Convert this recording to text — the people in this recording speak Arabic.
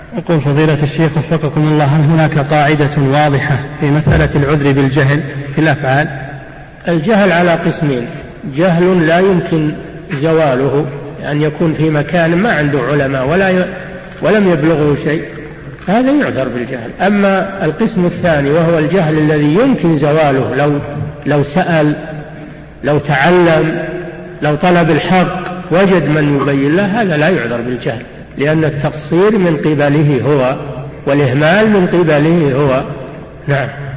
يقول فضيلة الشيخ وفقكم الله، هل هناك قاعدة واضحة في مسألة العذر بالجهل في الأفعال؟ الجهل على قسمين: جهل لا يمكن زواله، أن يكون في مكان ما عنده علماء ولم يبلغه شيء، هذا يعذر بالجهل. أما القسم الثاني وهو الجهل الذي يمكن زواله، لو سأل، لو تعلم، لو طلب الحق وجد من يبين له، هذا لا يعذر بالجهل، لأن التقصير من قبله هو والإهمال من قبله هو. نعم.